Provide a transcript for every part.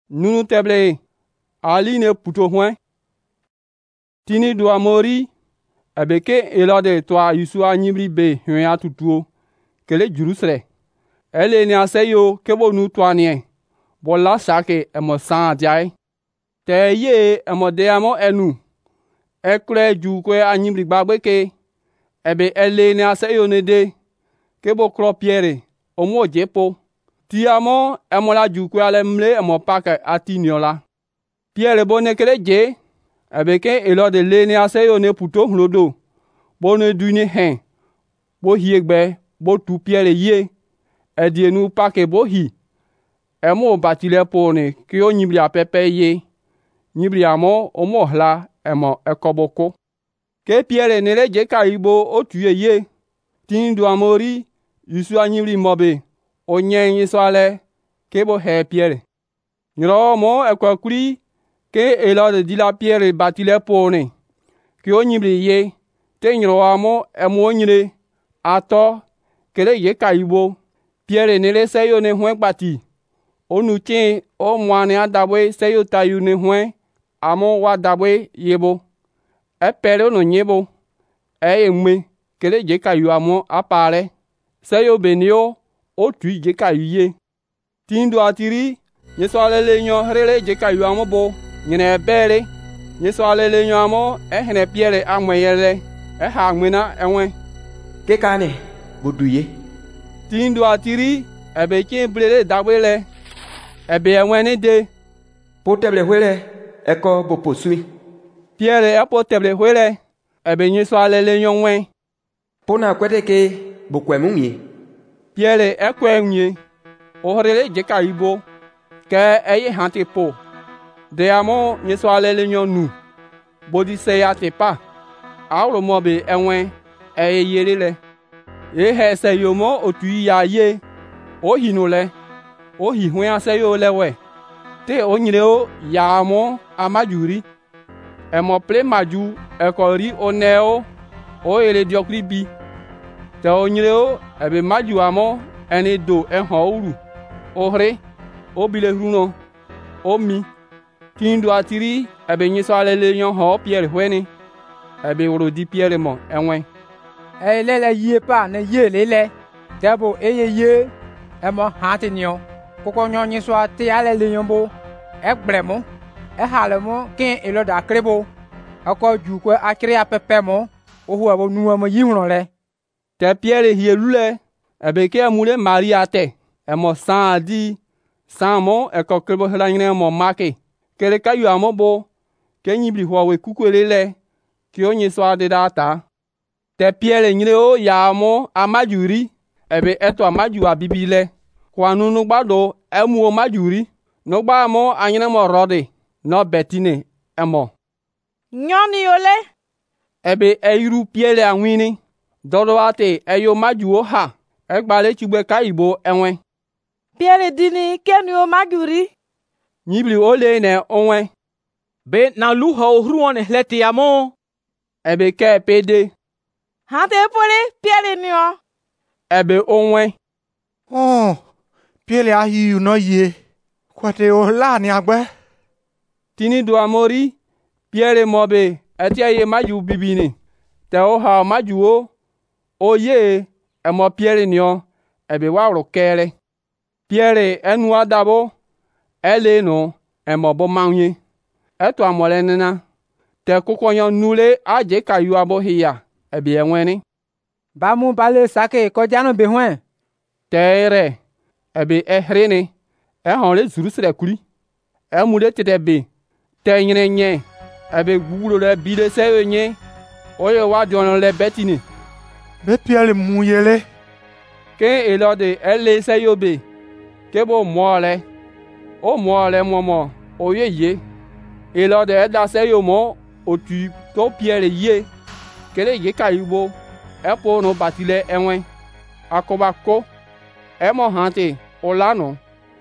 Nunu teble ali ne puto hwen. Tini do amori ebeke elode toa yusu anyibri be hwen atutuo kele Jerusalem. Ele ni aseyo kebo nu toa nie. Bola sake emo san adiai. Te ye emo de amo enu. Ekure ju kwe anyibri gbagbe ke. Ebe ele ni aseyo ne de. Kebo kro Pierre omo jepo. Ti amo emo la ju kwe ale mle emo pake ati niola. Pierre bone kele je. Ebeke elode le ni aseyo ne puto hlodo. Bone duni hen. Bo hiegbe bo tu Pierre ye. Edienu pake bo hi. Emo batile pone ki o nyibri apepe ye. Nyibri amo omo hla emo ekoboko. Ke Pierre nere je ka ibo o tuye ye. Tindu amori yusu anyibri mobe. O nyen yiswale kebo he Pierre. Nyro mo ekwakuri ke elode dila Pierre batile pone. Ki o nyibri ye. Te nyro amo emo nyire. Ato kele ye ka ibo. Pierre nere seyo ne hwen bati. Onu chen o mwane adabwe seyo tayu ne hwen. Amo wa dabwe yebo. Pere no nyebo. Eme kele je ka yu amo apare. Seyo benio o tui je ka yu ye. Tindu atiri nyeso alele nyo hrele je ka yu amo bo. Nyene bere. Nyeso alele nyo amo hene Pierre amweyele. Ha mwena enwe. Kekane boduye. Tindu atiri ebe chen blele dabwele. Ebe enwene de. Poteble hwele eko boposui. Pierre apo teble hwele. Ebe nyeso alele nyo nwen. Pona kwete ke bokwemunye. Pierre ekwenye. Ohrele jeka ibo. Ke eye hante po. De amo nyeso alele nyo nu. Bodi se ya te pa. Auro mobe enwen. Eye yerele. He se yomo otui ya ye. O hinole. O hi hwen aseyo lewe. Te o nyire o ya amo amajuri. Emo ple maju ekori o neo. O ele diokri bi. Te o nyire o ebe maju amo ene do enho uru. O hre. O bile hruno. O mi. Tindu atiri ebe nyiso alele nyon ho Pierre hweni. Ebe uro di Pierre mo enwen. Lele ye pa ne ye lele. Debo eye ye. Emo hati nyo. Koko nyo nyiso ati alele nyombo. Ekbremo. Halemo ken eloda akrebo. Ako jukwe akre apepe mo. Ohu abo nuwa mo yimrole. Te Pierre hielule. Ebeke amule Maria te. Emo san adi. San mo eko krebo helanyne mo make. Kere kayu amo bo. Ke nyibli huawe kukwelele. Ki o nyiso ade data. Te Pierre nyire o ya amo amajuri. Ebe eto amaju abibile. Kwa nunu gbado emu o majuri. No gba amo anyine mo rode. No betine emo. Nyoni ole. Ebe eiru Pierre anwini. Dodo ate eyo maju o ha. Egbale chugbe ka ibo enwe. Pierre dini kenu o majuri. Nyibli ole ne onwe. Be na luha o hruone hleti amo. Ebe ke pede. Hante pole Pierre nyo. Ebe onwe. Oh, Pierre ahi uno ye. Kwate o la ni agbe. Tini do amori. Pierre mobe. Eti ye maju bibini. Te o ha maju o. O ye. Emo Pierre nyo. Ebe wawro kere. Pierre enu adabo. Ele no. Emo bo manye. Eto amole nena. Te kukonyo nule aje ka yu abo hiya. Ebe enweni. Bamu bale sake kojano behwen. Tere. Ebe ehrene. Ehonle Jerusalem kuri. Emule tete be. Te nyine nye. Ebe gugulo le bile sewe nye. Oye wadiono le betini. Be Pierre muyele. Ke elode ele seyo be. Kebo mwole. O mwole momo. Oye ye. Elode eda seyo mo. Otu to Pierre ye. Kele ye ka yubo. Epo no batile enwe. Akobako. Emo hante. Olano.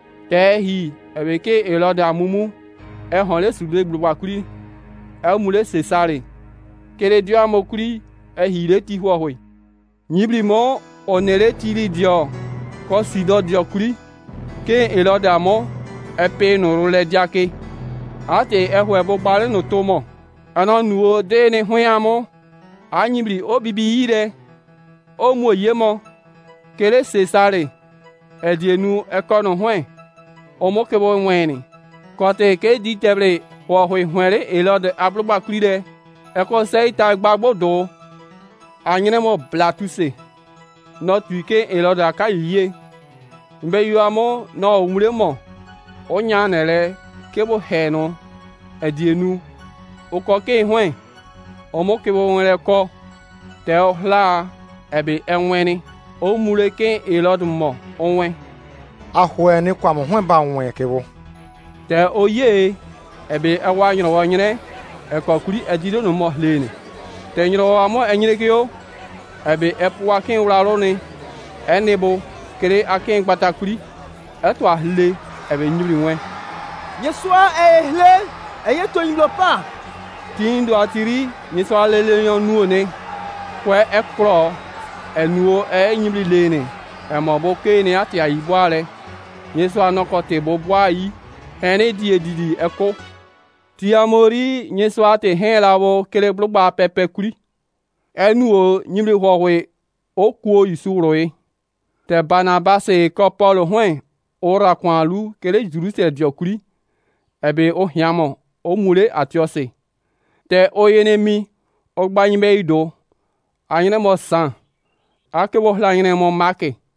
Tehi. Ebeke elode amumu. Ehonle sule globakuri. Emule sesare. Kele dio amokuri. Ehile tihuahwe. Nyibli mo. Onere tili dio. Ko sido dio kuri. Ke elode amo. epe no le diake ate ehwe bo gbale no tomo ana nuo de ne hweamo anyibri obibi ire o mo yemo kele sesare edienu ekono hwe o mo ke bo nweni kote ke di tebre wo hwe hwere elode ablugba klide eko seita gbagbodo anyene mo blatuse no tuike elode akayiye mbe yuamo no umremo onya nele kebo heno edienu uko ke hwen omo kebo nwere ko te ohla ebe enweni o mure ke elode mo onwe ahwe ni kwa mo hwen ba nwe kebo te oye ebe awa nyiro wo nyire ekokuri edido no mo leni te nyiro amo enyire kyo ebe epwa kin wraro ni enebo kere akin patakuri eto ahle ebe nyibri nwe Nyeswa ehle eye to yimlo pa. Tindo atiri nyeswa lele yon nuone kwe ekro enuo nyibri lene emobo ke ni ati ayibwale nyeswa nokote bo bwai ene didi eko ti amori nyeswa te helabo kele blugba pepe kuri enuo nyibri howe okuo isuroe te Barnabas ko Paul hwen ora kwalu kele Jerusalem diokuri ebe ohiamo omure atiose te oyenemi ogbanyime ido anyine mo san akebo hla nyine mo make